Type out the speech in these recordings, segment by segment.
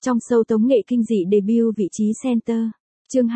Trong show tống nghệ kinh dị debut vị trí center. Chương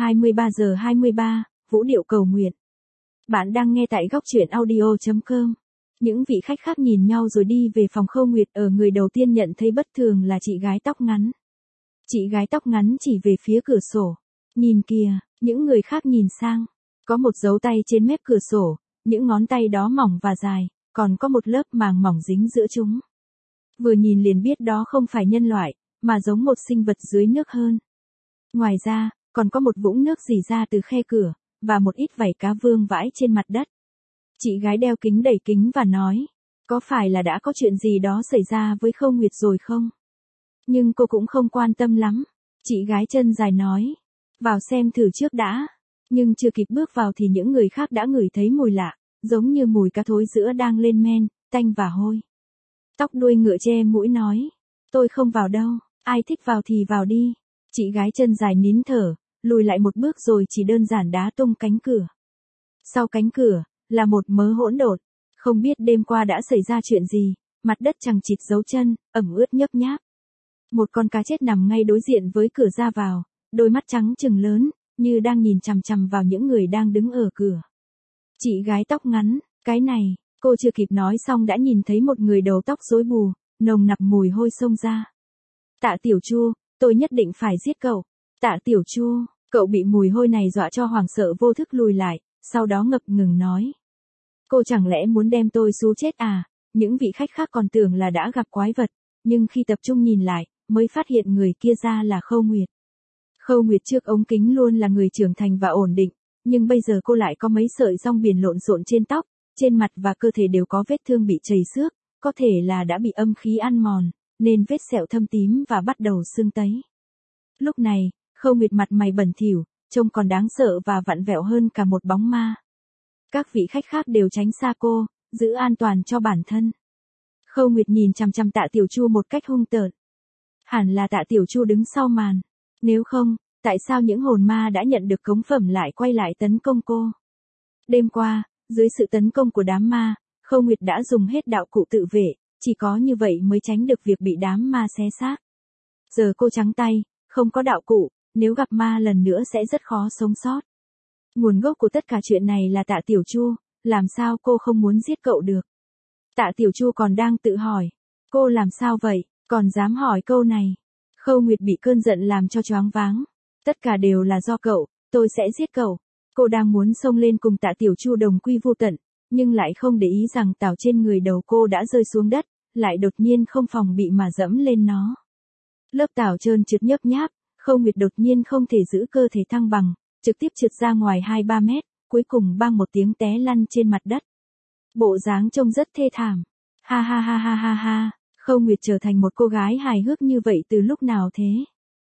23:23, vũ điệu cầu nguyện. Bạn đang nghe tại góc truyện audio.com. Những vị khách khác nhìn nhau rồi đi về phòng Khâu Nguyệt. Ở người đầu tiên nhận thấy bất thường là chị gái tóc ngắn. Chị gái tóc ngắn chỉ về phía cửa sổ. Nhìn kìa, những người khác nhìn sang. Có một dấu tay trên mép cửa sổ, những ngón tay đó mỏng và dài, còn có một lớp màng mỏng dính giữa chúng. Vừa nhìn liền biết đó không phải nhân loại, mà giống một sinh vật dưới nước hơn. Ngoài ra, còn có một vũng nước rỉ ra từ khe cửa, và một ít vảy cá vương vãi trên mặt đất. Chị gái đeo kính đẩy kính và nói, có phải là đã có chuyện gì đó xảy ra với Khâu Nguyệt rồi không? Nhưng cô cũng không quan tâm lắm. Chị gái chân dài nói, vào xem thử trước đã. Nhưng chưa kịp bước vào thì những người khác đã ngửi thấy mùi lạ, giống như mùi cá thối sữa đang lên men, tanh và hôi. Tóc đuôi ngựa che mũi nói, tôi không vào đâu, ai thích vào thì vào đi. Chị gái chân dài nín thở, lùi lại một bước rồi chỉ đơn giản đá tung cánh cửa. Sau cánh cửa, là một mớ hỗn độn. Không biết đêm qua đã xảy ra chuyện gì, mặt đất chằng chịt dấu chân, ẩm ướt nhấp nháp. Một con cá chết nằm ngay đối diện với cửa ra vào, đôi mắt trắng trừng lớn, như đang nhìn chằm chằm vào những người đang đứng ở cửa. Chị gái tóc ngắn, cái này, cô chưa kịp nói xong đã nhìn thấy một người đầu tóc rối bù, nồng nặc mùi hôi xông ra. Tạ Tiểu Chu, tôi nhất định phải giết cậu. Tạ Tiểu Chu, cậu bị mùi hôi này dọa cho hoảng sợ vô thức lùi lại, sau đó ngập ngừng nói. Cô chẳng lẽ muốn đem tôi xú chết à? Những vị khách khác còn tưởng là đã gặp quái vật, nhưng khi tập trung nhìn lại, mới phát hiện người kia ra là Khâu Nguyệt. Khâu Nguyệt trước ống kính luôn là người trưởng thành và ổn định, nhưng bây giờ cô lại có mấy sợi rong biển lộn xộn trên tóc, trên mặt và cơ thể đều có vết thương bị trầy xước, có thể là đã bị âm khí ăn mòn, nên vết sẹo thâm tím và bắt đầu sưng tấy. Lúc này, Khâu Nguyệt mặt mày bẩn thỉu, trông còn đáng sợ và vặn vẹo hơn cả một bóng ma. Các vị khách khác đều tránh xa cô, giữ an toàn cho bản thân. Khâu Nguyệt nhìn chằm chằm Tạ Tiểu Chu một cách hung tợn. Hẳn là Tạ Tiểu Chu đứng sau màn. Nếu không, tại sao những hồn ma đã nhận được cống phẩm lại quay lại tấn công cô? Đêm qua, dưới sự tấn công của đám ma, Khâu Nguyệt đã dùng hết đạo cụ tự vệ, chỉ có như vậy mới tránh được việc bị đám ma xé xác. Giờ cô trắng tay, không có đạo cụ, nếu gặp ma lần nữa sẽ rất khó sống sót. Nguồn gốc của tất cả chuyện này là Tạ Tiểu Chu, làm sao cô không muốn giết cậu được? Tạ Tiểu Chu còn đang tự hỏi, cô làm sao vậy, còn dám hỏi câu này? Khâu Nguyệt bị cơn giận làm cho choáng váng. Tất cả đều là do cậu, tôi sẽ giết cậu. Cô đang muốn xông lên cùng Tạ Tiểu Chu đồng quy vu tận, nhưng lại không để ý rằng tảo trên người đầu cô đã rơi xuống đất, lại đột nhiên không phòng bị mà dẫm lên nó. Lớp tảo trơn trượt nhấp nháp, Khâu Nguyệt đột nhiên không thể giữ cơ thể thăng bằng, trực tiếp trượt ra ngoài 2-3 mét, cuối cùng bang một tiếng té lăn trên mặt đất. Bộ dáng trông rất thê thảm. Ha ha ha ha ha ha, Khâu Nguyệt trở thành một cô gái hài hước như vậy từ lúc nào thế?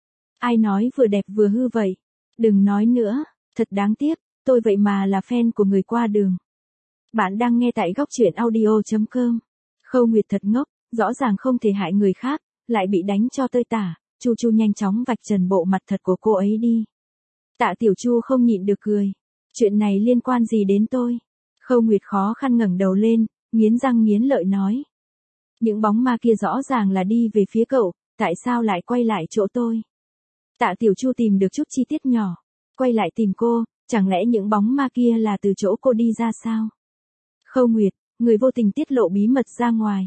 Ai nói vừa đẹp vừa hư vậy? Đừng nói nữa, thật đáng tiếc, tôi vậy mà là fan của người qua đường. Bạn đang nghe tại góc truyện audio.com. Khâu Nguyệt thật ngốc, rõ ràng không thể hại người khác, lại bị đánh cho tơi tả. Chu Chu nhanh chóng vạch trần bộ mặt thật của cô ấy đi. Tạ Tiểu Chu không nhịn được cười. Chuyện này liên quan gì đến tôi? Khâu Nguyệt khó khăn ngẩng đầu lên, nghiến răng nghiến lợi nói. Những bóng ma kia rõ ràng là đi về phía cậu, tại sao lại quay lại chỗ tôi? Tạ Tiểu Chu tìm được chút chi tiết nhỏ. Quay lại tìm cô, chẳng lẽ những bóng ma kia là từ chỗ cô đi ra sao? Khâu Nguyệt, người vô tình tiết lộ bí mật ra ngoài.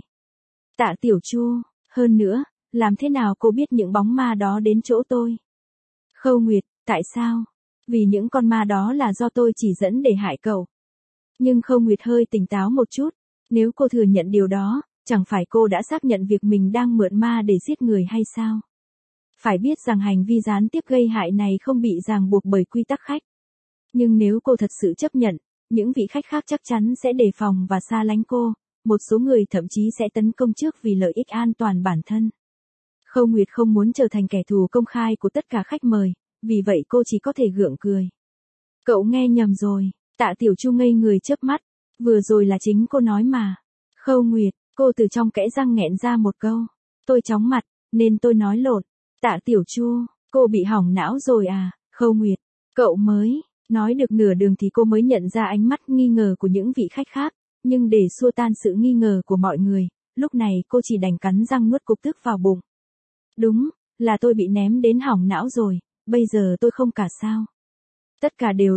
Tạ Tiểu Chu, hơn nữa, làm thế nào cô biết những bóng ma đó đến chỗ tôi? Khâu Nguyệt, tại sao? Vì những con ma đó là do tôi chỉ dẫn để hại cậu. Nhưng Khâu Nguyệt hơi tỉnh táo một chút. Nếu cô thừa nhận điều đó, chẳng phải cô đã xác nhận việc mình đang mượn ma để giết người hay sao? Phải biết rằng hành vi gián tiếp gây hại này không bị ràng buộc bởi quy tắc khách. Nhưng nếu cô thật sự chấp nhận, những vị khách khác chắc chắn sẽ đề phòng và xa lánh cô, một số người thậm chí sẽ tấn công trước vì lợi ích an toàn bản thân. Khâu Nguyệt không muốn trở thành kẻ thù công khai của tất cả khách mời, vì vậy cô chỉ có thể gượng cười. Cậu nghe nhầm rồi, Tạ Tiểu Chu ngây người chớp mắt, vừa rồi là chính cô nói mà. Khâu Nguyệt, cô từ trong kẽ răng nghẹn ra một câu, tôi chóng mặt, nên tôi nói lộn. Tạ Tiểu Chu, cô bị hỏng não rồi à? Khâu Nguyệt, cậu mới, nói được nửa đường thì cô mới nhận ra ánh mắt nghi ngờ của những vị khách khác, nhưng để xua tan sự nghi ngờ của mọi người, lúc này cô chỉ đành cắn răng nuốt cục tức vào bụng. Đúng, là tôi bị ném đến hỏng não rồi, bây giờ tôi không cả sao. Tất cả đều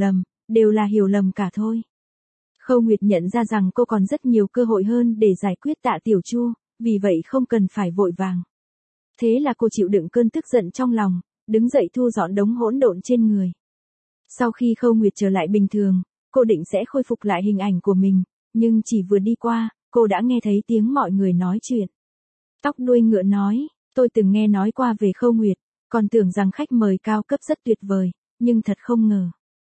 là hiểu lầm cả thôi. Khâu Nguyệt nhận ra rằng cô còn rất nhiều cơ hội hơn để giải quyết Tạ Tiểu Chu, vì vậy không cần phải vội vàng. Thế là cô chịu đựng cơn tức giận trong lòng, đứng dậy thu dọn đống hỗn độn trên người. Sau khi Khâu Nguyệt trở lại bình thường, cô định sẽ khôi phục lại hình ảnh của mình, nhưng chỉ vừa đi qua, cô đã nghe thấy tiếng mọi người nói chuyện. Tóc đuôi ngựa nói, tôi từng nghe nói qua về Khâu Nguyệt, còn tưởng rằng khách mời cao cấp rất tuyệt vời, nhưng thật không ngờ.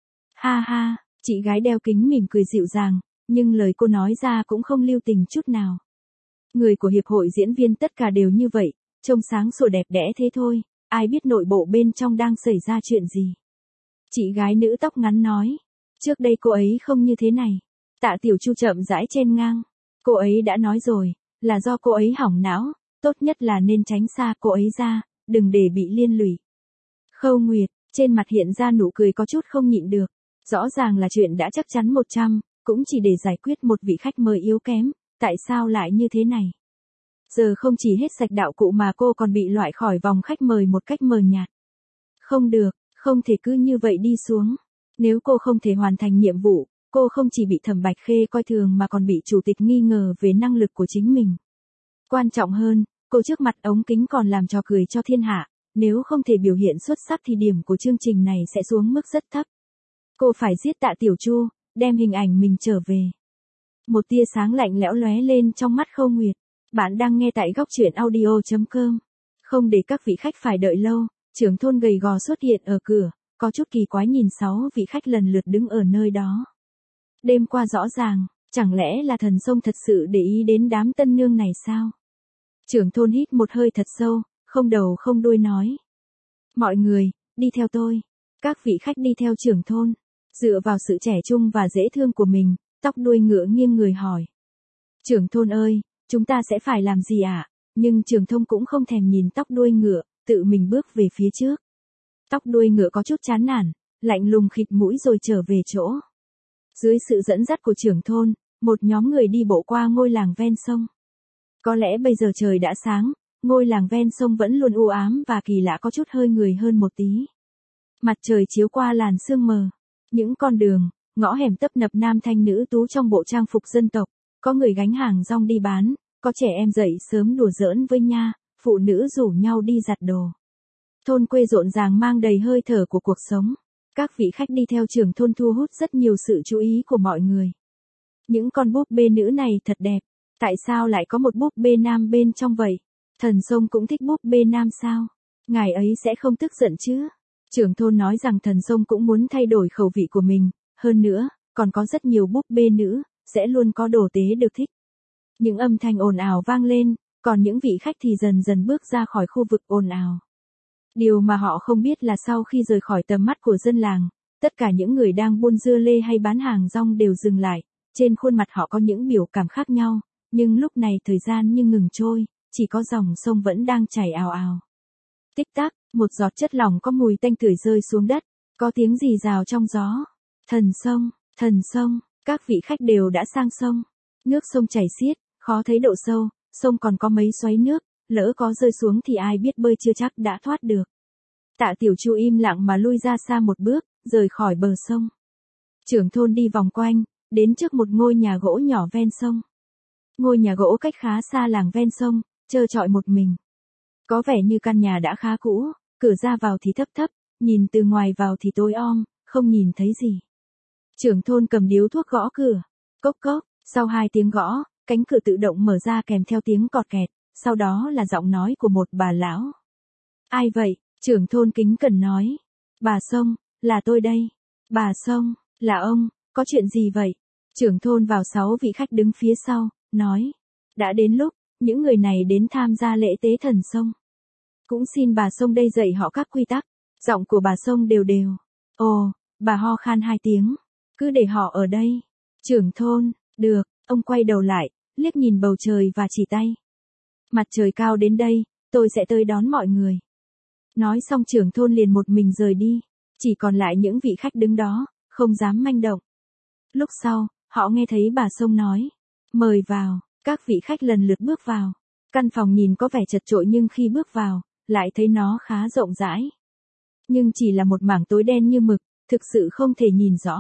Ha ha, chị gái đeo kính mỉm cười dịu dàng, nhưng lời cô nói ra cũng không lưu tình chút nào. Người của hiệp hội diễn viên tất cả đều như vậy, trông sáng sủa đẹp đẽ thế thôi, ai biết nội bộ bên trong đang xảy ra chuyện gì. Chị gái nữ tóc ngắn nói, trước đây cô ấy không như thế này. Tạ Tiểu Chu chậm rãi chen ngang, cô ấy đã nói rồi, là do cô ấy hỏng não, tốt nhất là nên tránh xa cô ấy ra, đừng để bị liên lụy. Khâu Nguyệt, trên mặt hiện ra nụ cười có chút không nhịn được, rõ ràng là chuyện đã chắc chắn 100, cũng chỉ để giải quyết một vị khách mời yếu kém, tại sao lại như thế này? Giờ không chỉ hết sạch đạo cụ mà cô còn bị loại khỏi vòng khách mời một cách mờ nhạt. Không được, không thể cứ như vậy đi xuống. Nếu cô không thể hoàn thành nhiệm vụ, cô không chỉ bị Thẩm Bạch Khê coi thường mà còn bị chủ tịch nghi ngờ về năng lực của chính mình. Quan trọng hơn, cô trước mặt ống kính còn làm trò cười cho thiên hạ, nếu không thể biểu hiện xuất sắc thì điểm của chương trình này sẽ xuống mức rất thấp. Cô phải giết Tạ Tiểu Chu, đem hình ảnh mình trở về. Một tia sáng lạnh lẽo lóe lên trong mắt Khâu Nguyệt. Bạn đang nghe tại góc truyện audio.com. Không để các vị khách phải đợi lâu, trưởng thôn gầy gò xuất hiện ở cửa, có chút kỳ quái nhìn 6 vị khách lần lượt đứng ở nơi đó. Đêm qua rõ ràng, chẳng lẽ là thần sông thật sự để ý đến đám tân nương này sao? Trưởng thôn hít một hơi thật sâu, không đầu không đuôi nói. Mọi người, đi theo tôi. Các vị khách đi theo trưởng thôn. Dựa vào sự trẻ trung và dễ thương của mình, tóc đuôi ngựa nghiêng người hỏi. Trưởng thôn ơi, chúng ta sẽ phải làm gì ạ? Nhưng trưởng thôn cũng không thèm nhìn tóc đuôi ngựa, tự mình bước về phía trước. Tóc đuôi ngựa có chút chán nản, lạnh lùng khịt mũi rồi trở về chỗ. Dưới sự dẫn dắt của trưởng thôn, một nhóm người đi bộ qua ngôi làng ven sông. Có lẽ bây giờ trời đã sáng, ngôi làng ven sông vẫn luôn u ám và kỳ lạ có chút hơi người hơn một tí. Mặt trời chiếu qua làn sương mờ. Những con đường, ngõ hẻm tấp nập nam thanh nữ tú trong bộ trang phục dân tộc, có người gánh hàng rong đi bán, có trẻ em dậy sớm đùa giỡn với nha, phụ nữ rủ nhau đi giặt đồ. Thôn quê rộn ràng mang đầy hơi thở của cuộc sống. Các vị khách đi theo trưởng thôn thu hút rất nhiều sự chú ý của mọi người. Những con búp bê nữ này thật đẹp, tại sao lại có một búp bê nam bên trong vậy? Thần sông cũng thích búp bê nam sao? Ngài ấy sẽ không tức giận chứ? Trưởng thôn nói rằng thần sông cũng muốn thay đổi khẩu vị của mình, hơn nữa, còn có rất nhiều búp bê nữ, sẽ luôn có đồ tế được thích. Những âm thanh ồn ào vang lên, còn những vị khách thì dần dần bước ra khỏi khu vực ồn ào. Điều mà họ không biết là sau khi rời khỏi tầm mắt của dân làng, tất cả những người đang buôn dưa lê hay bán hàng rong đều dừng lại, trên khuôn mặt họ có những biểu cảm khác nhau, nhưng lúc này thời gian như ngừng trôi, chỉ có dòng sông vẫn đang chảy ào ào. Tích tắc, một giọt chất lỏng có mùi tanh tưởi rơi xuống đất, có tiếng rì rào trong gió. Thần sông, các vị khách đều đã sang sông. Nước sông chảy xiết, khó thấy độ sâu, sông còn có mấy xoáy nước, lỡ có rơi xuống thì ai biết bơi chưa chắc đã thoát được. Tạ Tiểu Chu im lặng mà lui ra xa một bước, rời khỏi bờ sông. Trưởng thôn đi vòng quanh, đến trước một ngôi nhà gỗ nhỏ ven sông. Ngôi nhà gỗ cách khá xa làng ven sông, trơ trọi một mình. Có vẻ như căn nhà đã khá cũ, cửa ra vào thì thấp thấp, nhìn từ ngoài vào thì tối om, không nhìn thấy gì. Trưởng thôn cầm điếu thuốc gõ cửa. Cốc cốc, sau 2 tiếng gõ, cánh cửa tự động mở ra kèm theo tiếng cọt kẹt, sau đó là giọng nói của một bà lão. Ai vậy? Trưởng thôn kính cẩn nói. Bà Sông, là tôi đây. Bà Sông, là ông, có chuyện gì vậy? Trưởng thôn vào 6 vị khách đứng phía sau, nói. Đã đến lúc, những người này đến tham gia lễ tế thần sông. Cũng xin bà Sông đây dạy họ các quy tắc. Giọng của bà Sông đều đều. Ồ, bà ho khan 2 tiếng. Cứ để họ ở đây. Trưởng thôn, được, ông quay đầu lại, liếc nhìn bầu trời và chỉ tay. Mặt trời cao đến đây, tôi sẽ tới đón mọi người. Nói xong trưởng thôn liền một mình rời đi. Chỉ còn lại những vị khách đứng đó, không dám manh động. Lúc sau, họ nghe thấy bà Sông nói. Mời vào, các vị khách lần lượt bước vào. Căn phòng nhìn có vẻ chật chội nhưng khi bước vào, lại thấy nó khá rộng rãi. Nhưng chỉ là một mảng tối đen như mực, thực sự không thể nhìn rõ.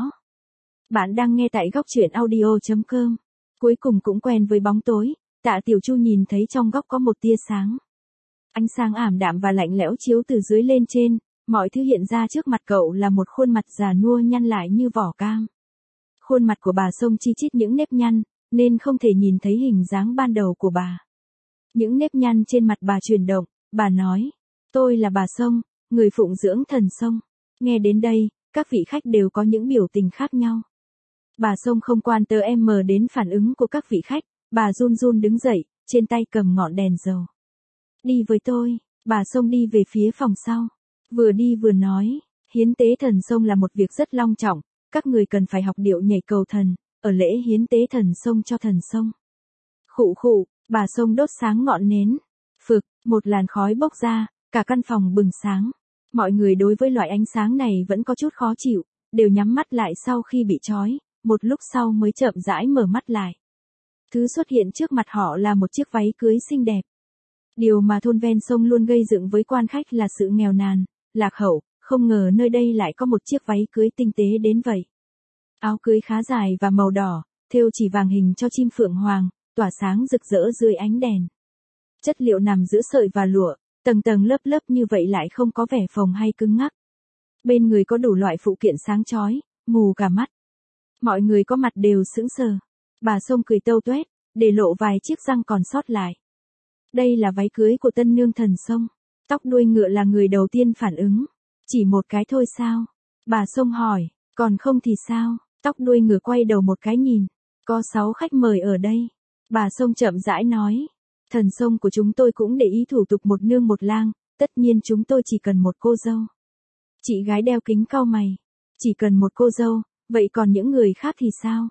Bạn đang nghe tại góc truyện audio.com. Cuối cùng cũng quen với bóng tối, Tạ Tiểu Chu nhìn thấy trong góc có một tia sáng. Ánh sáng ảm đạm và lạnh lẽo chiếu từ dưới lên trên, mọi thứ hiện ra trước mặt cậu là một khuôn mặt già nua nhăn lại như vỏ cam. Khuôn mặt của bà Sông chi chít những nếp nhăn, nên không thể nhìn thấy hình dáng ban đầu của bà. Những nếp nhăn trên mặt bà chuyển động, bà nói, tôi là bà Sông, người phụng dưỡng thần Sông. Nghe đến đây, các vị khách đều có những biểu tình khác nhau. Bà Sông không quan tâm đến phản ứng của các vị khách, bà run run đứng dậy, trên tay cầm ngọn đèn dầu. Đi với tôi, bà Sông đi về phía phòng sau. Vừa đi vừa nói, hiến tế thần Sông là một việc rất long trọng, các người cần phải học điệu nhảy cầu thần, ở lễ hiến tế thần Sông cho thần Sông. Khụ khụ, bà Sông đốt sáng ngọn nến. Phực, một làn khói bốc ra, cả căn phòng bừng sáng. Mọi người đối với loại ánh sáng này vẫn có chút khó chịu, đều nhắm mắt lại sau khi bị trói, một lúc sau mới chậm rãi mở mắt lại. Thứ xuất hiện trước mặt họ là một chiếc váy cưới xinh đẹp. Điều mà thôn ven sông luôn gây dựng với quan khách là sự nghèo nàn, lạc hậu, không ngờ nơi đây lại có một chiếc váy cưới tinh tế đến vậy. Áo cưới khá dài và màu đỏ, thêu chỉ vàng hình cho chim phượng hoàng, tỏa sáng rực rỡ dưới ánh đèn. Chất liệu nằm giữa sợi và lụa, tầng tầng lớp lớp như vậy lại không có vẻ phồng hay cứng ngắc. Bên người có đủ loại phụ kiện sáng chói, mù cả mắt. Mọi người có mặt đều sững sờ. Bà Sông cười tâu tuét, để lộ vài chiếc răng còn sót lại. Đây là váy cưới của tân nương thần Sông. Tóc đuôi ngựa là người đầu tiên phản ứng. Chỉ một cái thôi sao? Bà Sông hỏi, còn không thì sao? Tóc đuôi ngựa quay đầu một cái nhìn. Có 6 khách mời ở đây. Bà Sông chậm rãi nói. Thần Sông của chúng tôi cũng để ý thủ tục một nương một lang, tất nhiên chúng tôi chỉ cần một cô dâu. Chị gái đeo kính cau mày. Chỉ cần một cô dâu, vậy còn những người khác thì sao?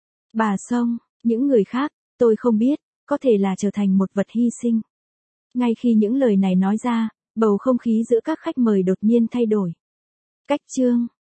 Bà Sông, những người khác, tôi không biết, có thể là trở thành một vật hy sinh. Ngay khi những lời này nói ra, bầu không khí giữa các khách mời đột nhiên thay đổi. Cách chương